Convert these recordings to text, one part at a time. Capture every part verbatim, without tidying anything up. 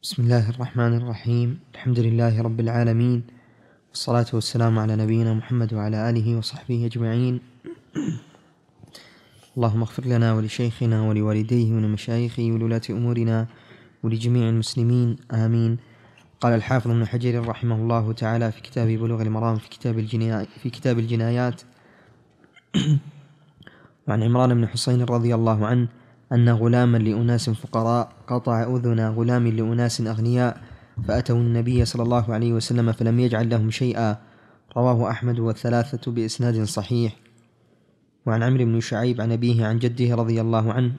بسم الله الرحمن الرحيم. الحمد لله رب العالمين، والصلاة والسلام على نبينا محمد وعلى آله وصحبه أجمعين. اللهم اغفر لنا ولشيخنا ولوالديه ولمشايخه ولولاة أمورنا ولجميع المسلمين، آمين. قال الحافظ ابن حجر رحمه الله تعالى في كتاب بلوغ المرام في كتاب, في كتاب الجنايات وعن عمران بن حسين رضي الله عنه أن غلاما لأناس فقراء قطع أذن غلام لأناس أغنياء، فأتوا النبي صلى الله عليه وسلم فلم يجعل لهم شيئا. رواه أحمد والثلاثة بإسناد صحيح. وعن عمرو بن شعيب عن أبيه عن جده رضي الله عنه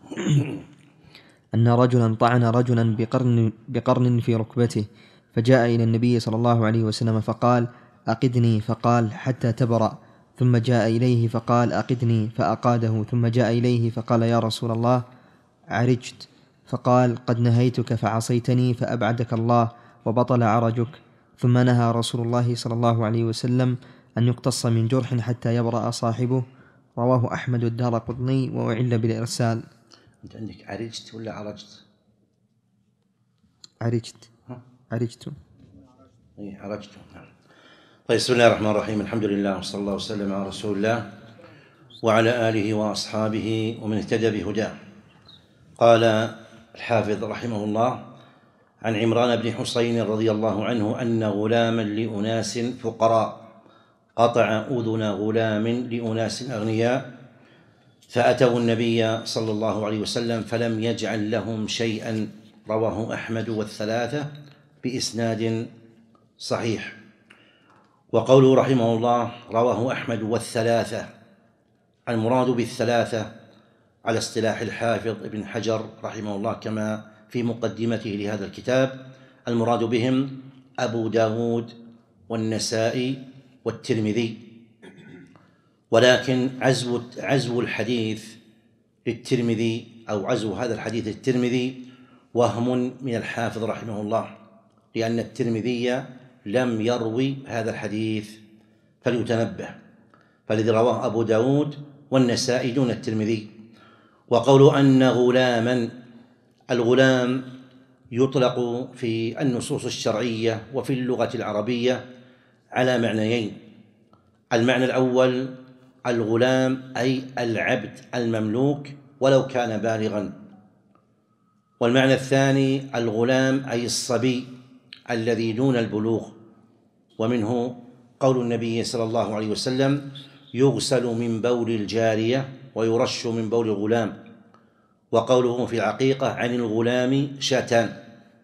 أن رجلا طعن رجلا بقرن, بقرن في ركبته، فجاء إلى النبي صلى الله عليه وسلم فقال: أقدني، فقال: حتى تبرأ. ثم جاء إليه فقال: أقدني، فأقاده. ثم جاء إليه فقال: يا رسول الله، عرجت. فقال: قد نهيتك فعصيتني فأبعدك الله وبطل عرجك. ثم نهى رسول الله صلى الله عليه وسلم أن يقتص من جرح حتى يبرأ صاحبه. رواه أحمد والدارقطني وأعل بالإرسال. أنت عندك عرجت ولا عرجت؟ عرجت. ها؟ عرجت. إيه عرجت. نعم. طيب، بسم الله الرحمن الرحيم. الحمد لله وصلى الله وسلم على رسول الله وعلى آله وأصحابه ومن اهتدى بهداه. قال الحافظ رحمه الله: عن عمران بن حسين رضي الله عنه أن غلاما لأناس فقراء قطع أذن غلام لأناس أغنياء، فأتوا النبي صلى الله عليه وسلم فلم يجعل لهم شيئا. رواه أحمد والثلاثة بإسناد صحيح. وقوله رحمه الله رواه أحمد والثلاثة، المراد بالثلاثة على اصطلاح الحافظ ابن حجر رحمه الله كما في مقدمته لهذا الكتاب، المراد بهم أبو داود والنسائي والترمذي. ولكن عزو عزو الحديث للترمذي أو عزو هذا الحديث للترمذي وهم من الحافظ رحمه الله، لأن الترمذي لم يروي هذا الحديث فليتنبه، فالذي رواه أبو داود والنسائي دون الترمذي. وقول أن غلاما، الغلام يطلق في النصوص الشرعية وفي اللغة العربية على معنيين: المعنى الأول الغلام أي العبد المملوك ولو كان بالغا، والمعنى الثاني الغلام أي الصبي الذي دون البلوغ. ومنه قول النبي صلى الله عليه وسلم: يغسل من بول الجارية ويرش من بول الغلام. وقوله في العقيقة عن الغلام شاتان.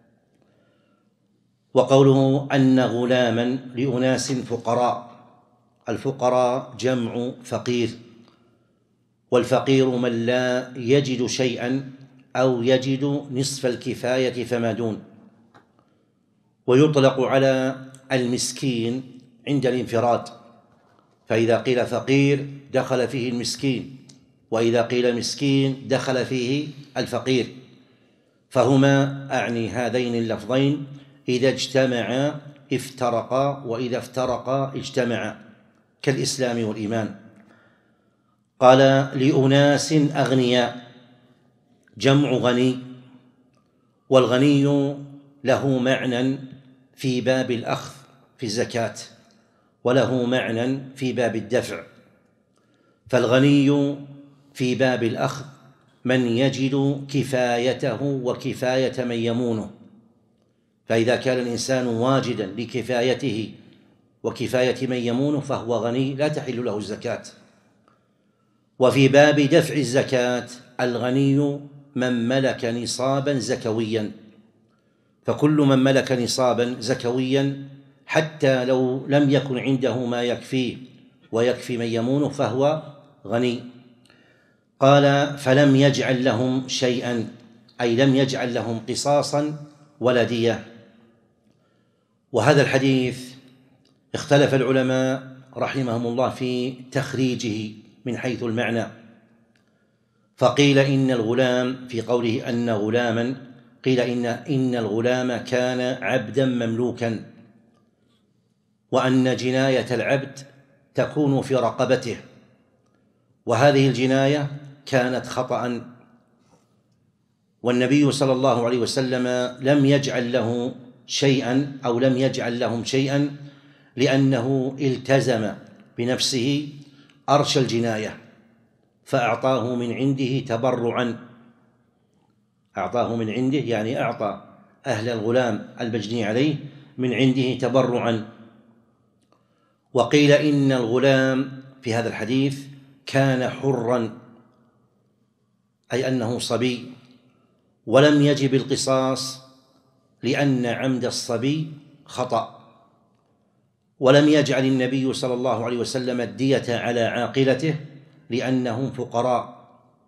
وقوله أن غلاما لأناس فقراء، الفقراء جمع فقير، والفقير من لا يجد شيئا أو يجد نصف الكفاية فما دون. ويطلق على المسكين عند الانفراد، فإذا قيل فقير دخل فيه المسكين، وإذا قيل مسكين دخل فيه الفقير، فهما أعني هذين اللفظين إذا اجتمعا افترقا، وإذا افترقا اجتمعا، كالإسلام والإيمان. قال: لأناس أغنياء، جمع غني، والغني له معنى في باب الأخذ في الزكاة، وله معنى في باب الدفع. فالغني في باب الأخذ من يجد كفايته وكفاية من يمونه، فإذا كان الإنسان واجدا لكفايته وكفاية من يمونه فهو غني لا تحل له الزكاة. وفي باب دفع الزكاة الغني من ملك نصابا زكويا، فكل من ملك نصابا زكويا حتى لو لم يكن عنده ما يكفيه ويكفي من يمونه فهو غني. قال: فلم يجعل لهم شيئا، أي لم يجعل لهم قصاصا ولا دية. وهذا الحديث اختلف العلماء رحمهم الله في تخريجه من حيث المعنى، فقيل إن الغلام في قوله أن غلاما، قيل إن إن الغلام كان عبدا مملوكا، وأن جناية العبد تكون في رقبته، وهذه الجناية كانت خطأ، والنبي صلى الله عليه وسلم لم يجعل له شيئا أو لم يجعل لهم شيئا لأنه التزم بنفسه أرش الجناية فأعطاه من عنده تبرعا، أعطاه من عنده يعني أعطى أهل الغلام المجني عليه من عنده تبرعا. وقيل إن الغلام في هذا الحديث كان حرا، أي أنه صبي، ولم يجب القصاص لأن عمد الصبي خطأ، ولم يجعل النبي صلى الله عليه وسلم الدية على عاقلته لأنهم فقراء،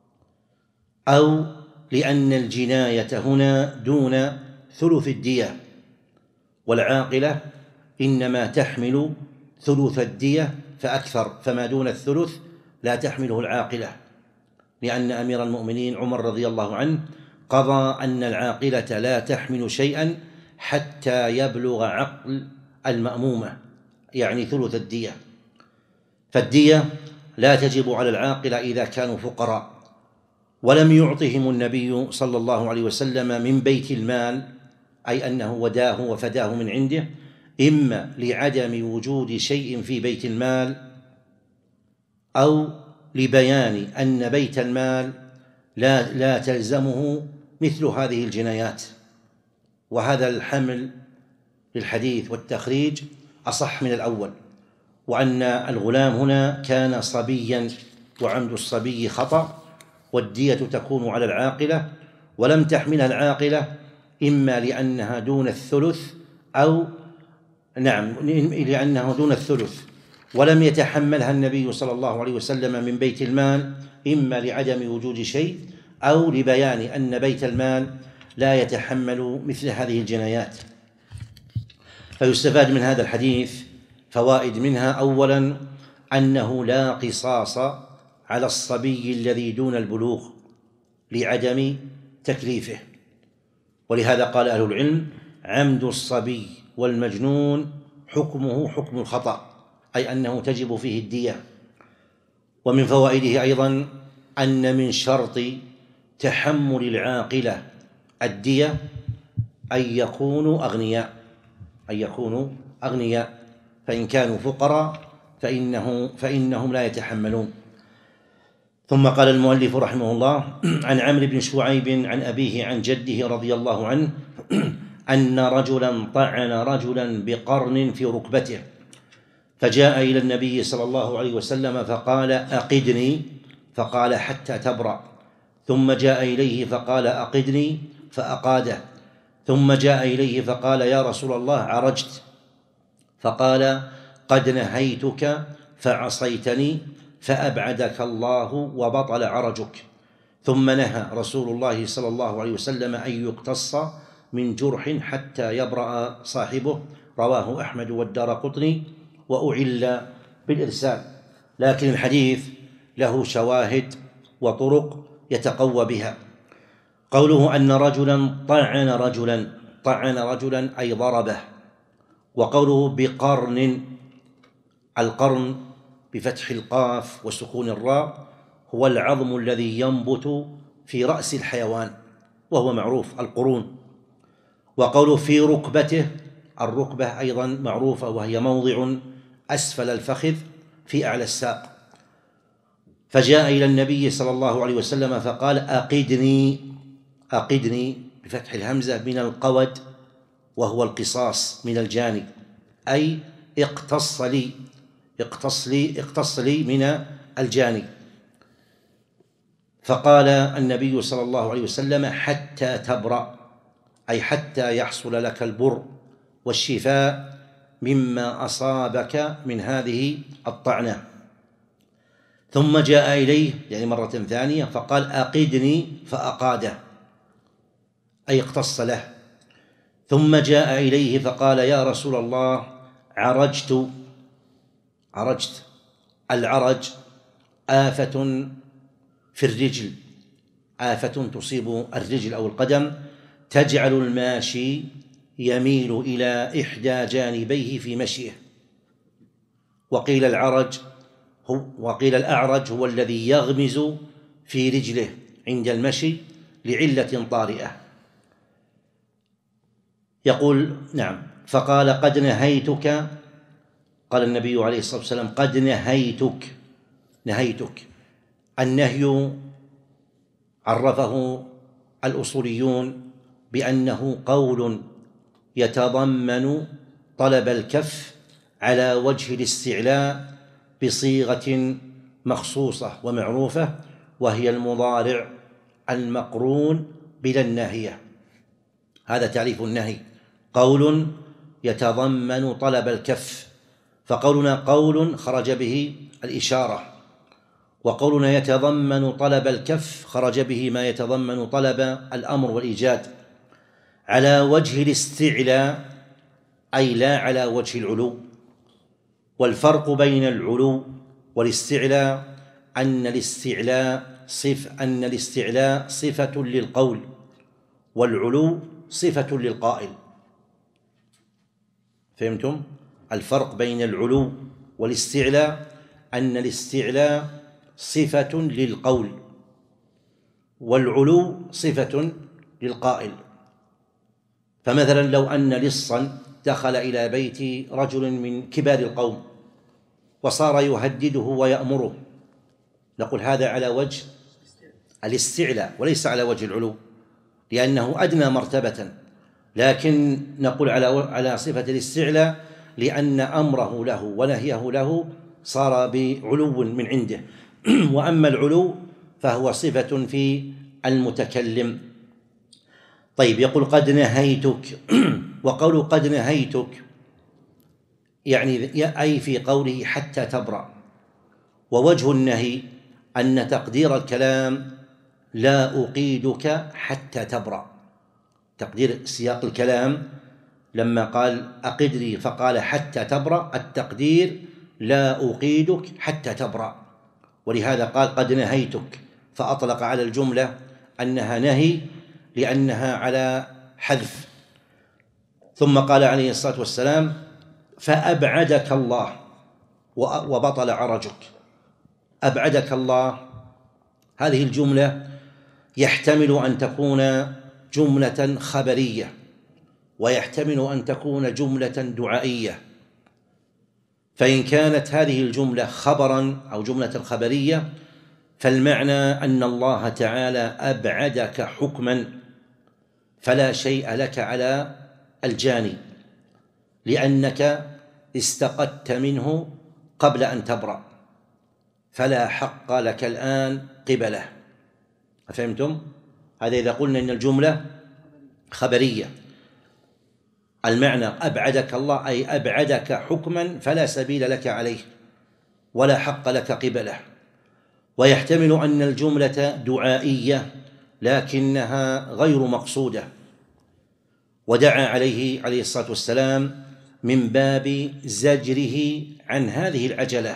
أو لأن الجناية هنا دون ثلث الدية، والعاقلة إنما تحمل ثلث الدية فأكثر، فما دون الثلث لا تحمله العاقلة، لأن أمير المؤمنين عمر رضي الله عنه قضى أن العاقلة لا تحمل شيئا حتى يبلغ عقل المأمومة، يعني ثلث الدية. فالدية لا تجب على العاقلة إذا كانوا فقراء. ولم يعطهم النبي صلى الله عليه وسلم من بيت المال، أي أنه وداه وفداه من عنده، إما لعدم وجود شيء في بيت المال، أو لبيان أن بيت المال لا, لا تلزمه مثل هذه الجنايات. وهذا الحمل للحديث والتخريج أصح من الأول، وأن الغلام هنا كان صبيا وعمد الصبي خطأ، والدية تكون على العاقلة، ولم تحملها العاقلة إما لأنها دون الثلث أو نعم لأنها دون الثلث، ولم يتحملها النبي صلى الله عليه وسلم من بيت المال إما لعدم وجود شيء أو لبيان أن بيت المال لا يتحمل مثل هذه الجنايات. فيستفاد من هذا الحديث فوائد، منها أولا أنه لا قصاص على الصبي الذي دون البلوغ لعدم تكليفه، ولهذا قال أهل العلم عمد الصبي والمجنون حكمه حكم الخطأ، أي أنه تجب فيه الدية. ومن فوائده أيضا أن من شرط تحمل العاقلة الدية أن يكونوا أغنياء، أن يكونوا أغنياء، فإن كانوا فقراء فإنه فإنهم لا يتحملون. ثم قال المؤلف رحمه الله عن عمرو بن شعيب عن أبيه عن جده رضي الله عنه أن رجلا طعن رجلا بقرن في ركبته، فجاء إلى النبي صلى الله عليه وسلم فقال أقدني، فقال حتى تبرأ، ثم جاء إليه فقال أقدني فأقاده، ثم جاء إليه فقال يا رسول الله عرجت، فقال قد نهيتك فعصيتني فأبعدك الله وبطل عرجك. ثم نهى رسول الله صلى الله عليه وسلم أن يقتص من جرح حتى يبرأ صاحبه، رواه أحمد والدارقطني، وأعل بالإرسال، لكن الحديث له شواهد وطرق يتقوى بها. قوله أن رجلا طعن رجلا، طعن رجلا أي ضربه. وقوله بقرن، القرن بفتح القاف وسكون الراء هو العظم الذي ينبت في رأس الحيوان وهو معروف القرون. وقوله في ركبته، الركبة أيضا معروفة وهي موضع أسفل الفخذ في أعلى الساق. فجاء إلى النبي صلى الله عليه وسلم فقال أقدني، أقدني بفتح الهمزة من القود وهو القصاص من الجاني، أي اقتص لي، اقتص لي اقتص لي من الجاني. فقال النبي صلى الله عليه وسلم حتى تبرأ، أي حتى يحصل لك البر والشفاء مما أصابك من هذه الطعنة. ثم جاء إليه يعني مرة ثانية فقال أقدني فأقاده، أي اقتص له. ثم جاء إليه فقال يا رسول الله عرجت، عرجت، العرج آفة في الرجل، آفة تصيب الرجل أو القدم تجعل الماشي يميل إلى إحدى جانبيه في مشيه. وقيل العرج هو وقيل الأعرج هو الذي يغمز في رجله عند المشي لعلة طارئة. يقول نعم فقال قد نهيتك، قال النبي عليه الصلاة والسلام قد نهيتك نهيتك. النهي عرفه الأصوليون بأنه قول يتضمن طلب الكف على وجه الاستعلاء بصيغة مخصوصة ومعروفة، وهي المضارع المقرون بلا الناهية. هذا تعريف النهي، قول يتضمن طلب الكف. فقولنا قول خرج به الإشارة، وقولنا يتضمن طلب الكف خرج به ما يتضمن طلب الأمر والإيجاد على وجه الاستعلاء، أي لا على وجه العلو. والفرق بين العلو والاستعلاء أن الاستعلاء صف أن الاستعلاء صفة للقول، والعلو صفة للقائل. فهمتم؟ الفرق بين العلو والاستعلاء أن الاستعلاء صفة للقول، والعلو صفة للقائل. فمثلا لو أن لصا دخل إلى بيت رجل من كبار القوم وصار يهدده ويأمره، نقول هذا على وجه الاستعلاء وليس على وجه العلو، لأنه أدنى مرتبة، لكن نقول على على صفة الاستعلاء لأن أمره له ونهيه له صار بعلو من عنده. وأما العلو فهو صفة في المتكلم. طيب يقول قد نهيتك، وقول قد نهيتك يعني أي في قوله حتى تبرأ. ووجه النهي أن تقدير الكلام لا أقيدك حتى تبرأ. تقدير سياق الكلام لما قال أقدني فقال حتى تبرأ، التقدير لا أقيدك حتى تبرأ. ولهذا قال قد نهيتك، فأطلق على الجملة أنها نهي لأنها على حذف. ثم قال عليه الصلاة والسلام فأبعدك الله وبطل عرجك. أبعدك الله، هذه الجملة يحتمل أن تكون جملة خبرية، ويحتمل أن تكون جملة دعائية. فإن كانت هذه الجملة خبرا أو جملة خبرية فالمعنى أن الله تعالى أبعدك حكما، فلا شيء لك على الجاني، لأنك استقدت منه قبل أن تبرأ، فلا حق لك الآن قبله. أفهمتم؟ هذا إذا قلنا إن الجملة خبرية، المعنى أبعدك الله أي أبعدك حكما فلا سبيل لك عليه ولا حق لك قبله. ويحتمل أن الجملة دعائية لكنها غير مقصودة، ودعا عليه عليه الصلاة والسلام من باب زجره عن هذه العجلة،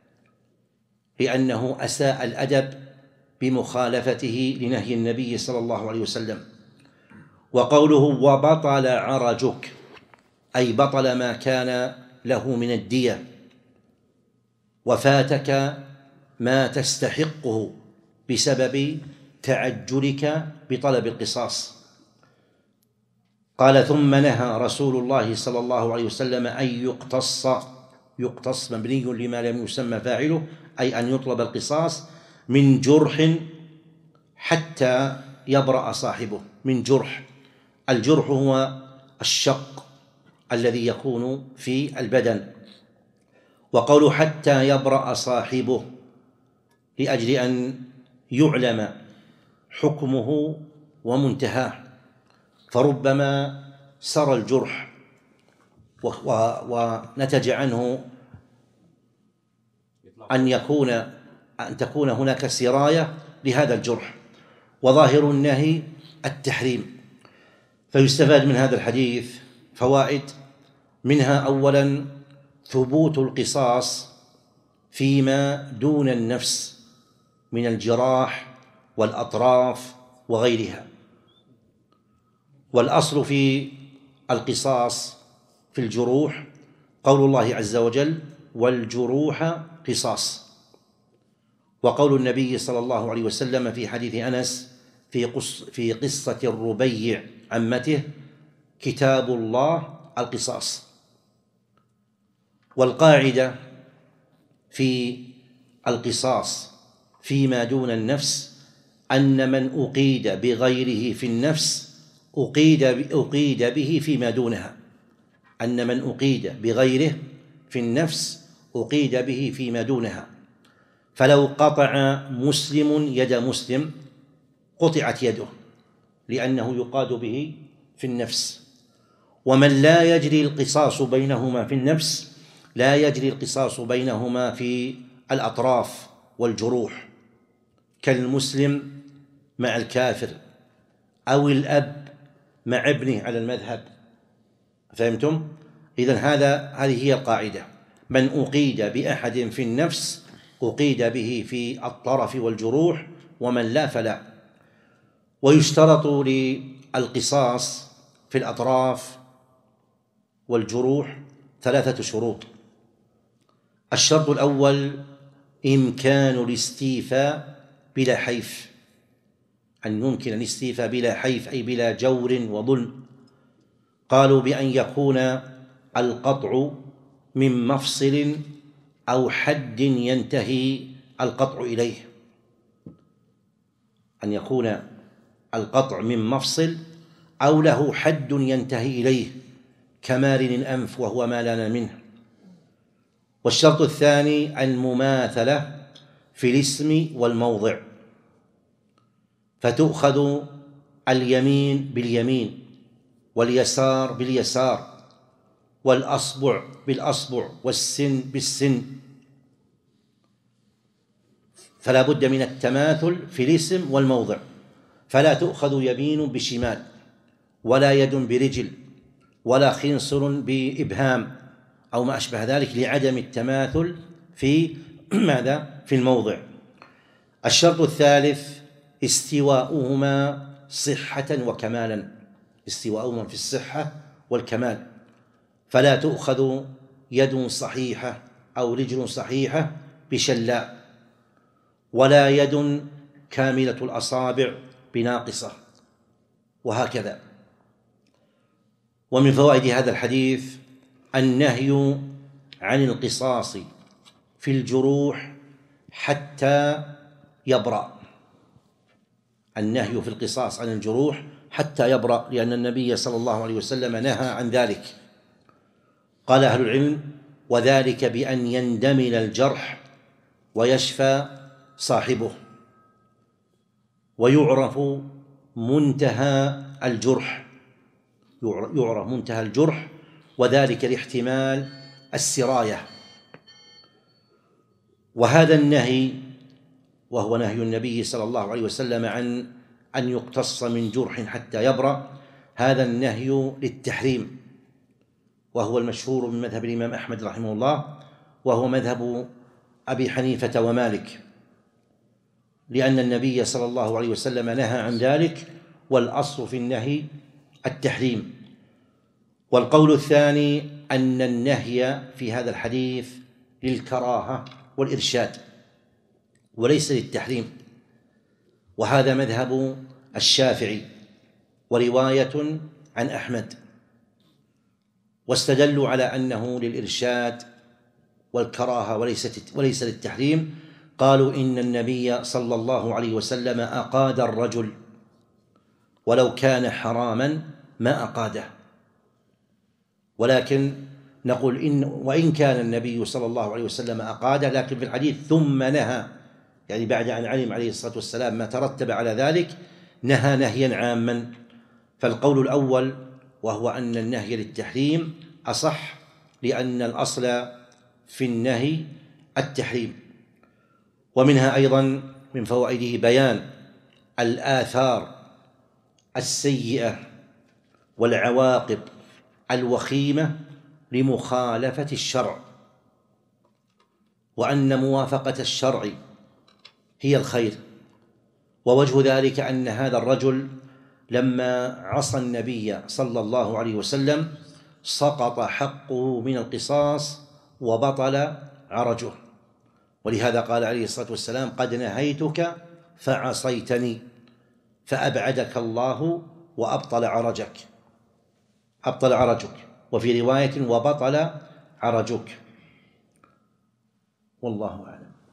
لأنه أساء الأدب بمخالفته لنهي النبي صلى الله عليه وسلم. وقوله وبطل عرجك أي بطل ما كان له من الدية، وفاتك ما تستحقه بسبب تعجلك بطلب القصاص. قال ثم نهى رسول الله صلى الله عليه وسلم أن يقتص، يقتص مبني لما لم يسمى فاعله، أي أن يطلب القصاص من جرح حتى يبرأ صاحبه. من جرح، الجرح هو الشق الذي يكون في البدن. وقول حتى يبرأ صاحبه لأجل أن يعلم حكمه ومنتهاه، فربما سرى الجرح ونتج عنه أن يكون أن تكون هناك سراية لهذا الجرح، وظاهر النهي التحريم. فيستفاد من هذا الحديث فوائد، منها أولا ثبوت القصاص فيما دون النفس من الجراح والأطراف وغيرها. والأصل في القصاص في الجروح قول الله عز وجل والجروح قصاص، وقول النبي صلى الله عليه وسلم في حديث أنس في قص في قصة الربيع عمته: كتاب الله القصاص. والقاعدة في القصاص فيما دون النفس أن من أقيد بغيره في النفس أقيد أقيد به فيما دونها، أن من أقيد بغيره في النفس أقيد به فيما دونها. فلو قطع مسلم يد مسلم قطعت يده، لأنه يقاد به في النفس. ومن لا يجري القصاص بينهما في النفس لا يجري القصاص بينهما في الأطراف والجروح، كالمسلم مع الكافر، أو الأب مع ابنه على المذهب. فهمتم؟ إذن هذا هذه هي القاعدة: من أقيد بأحد في النفس أقيد به في الطرف والجروح، ومن لا فلا. ويشترط للقصاص في الأطراف والجروح ثلاثة شروط. الشرط الأول إمكان الاستيفاء بلا حيف، أن يمكن الاستيفاء بلا حيف أي بلا جور وظلم. قالوا بأن يكون القطع من مفصل أو حد ينتهي القطع إليه، أن يكون القطع من مفصل أو له حد ينتهي إليه كمارن الأنف وهو ما لنا منه. والشرط الثاني المماثلة في الاسم والموضع، فتؤخذ اليمين باليمين واليسار باليسار والأصبع بالأصبع والسن بالسن، فلا بد من التماثل في الاسم والموضع. فلا تؤخذ يمين بشمال، ولا يد برجل، ولا خنصر بإبهام أو ما أشبه ذلك، لعدم التماثل في ماذا؟ في الموضع. الشرط الثالث استواؤهما صحة وكمالا، استواؤهما في الصحة والكمال، فلا تؤخذ يد صحيحة أو رجل صحيحة بشلاء، ولا يد كاملة الأصابع بناقصة، وهكذا. ومن فوائد هذا الحديث النهي عن القصاص في الجروح حتى يبرأ، النهي في القصاص عن الجروح حتى يبرأ، لأن النبي صلى الله عليه وسلم نهى عن ذلك. قال أهل العلم: وذلك بأن يندمل الجرح ويشفى صاحبه، ويعرف منتهى الجرح، يعرف منتهى الجرح، وذلك لاحتمال السراية. وهذا النهي، وهو نهي النبي صلى الله عليه وسلم عن أن يقتص من جرح حتى يبرأ، هذا النهي للتحريم، وهو المشهور من مذهب الإمام أحمد رحمه الله، وهو مذهب أبي حنيفة ومالك، لأن النبي صلى الله عليه وسلم نهى عن ذلك، والأصل في النهي التحريم. والقول الثاني أن النهي في هذا الحديث للكراهة والإرشاد وليس للتحريم، وهذا مذهب الشافعي ورواية عن أحمد، واستدلوا على أنه للإرشاد والكراهة وليس للتحريم. قالوا إن النبي صلى الله عليه وسلم أقاد الرجل، ولو كان حراما ما أقاده، ولكن نقول إن وإن كان النبي صلى الله عليه وسلم أقاده، لكن في الحديث ثم نهى، يعني بعد أن علم عليه الصلاة والسلام ما ترتب على ذلك نهى نهيا عاما. فالقول الأول وهو أن النهي للتحريم أصح، لأن الأصل في النهي التحريم. ومنها أيضا من فوائده بيان الآثار السيئة والعواقب الوخيمة لمخالفة الشرع، وأن موافقة الشرع هي الخير. ووجه ذلك أن هذا الرجل لما عصى النبي صلى الله عليه وسلم سقط حقه من القصاص وبطل عرجه، ولهذا قال عليه الصلاة والسلام: قد نهيتك فعصيتني. فأبعدك الله وأبطل عرجك، أبطل عرجك، وفي رواية وبطل عرجك، والله أعلم.